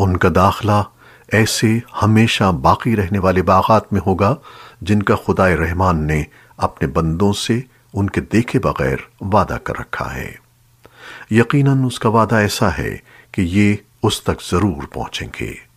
उनका दाखिला ऐसे हमेशा बाकी रहने वाले बागात में होगा जिनका खुदाए रहमान ने अपने बंदों से उनके देखे बगैर वादा कर रखा है। यकीनन उसका वादा ऐसा है कि ये उस तक जरूर पहुंचेंगे।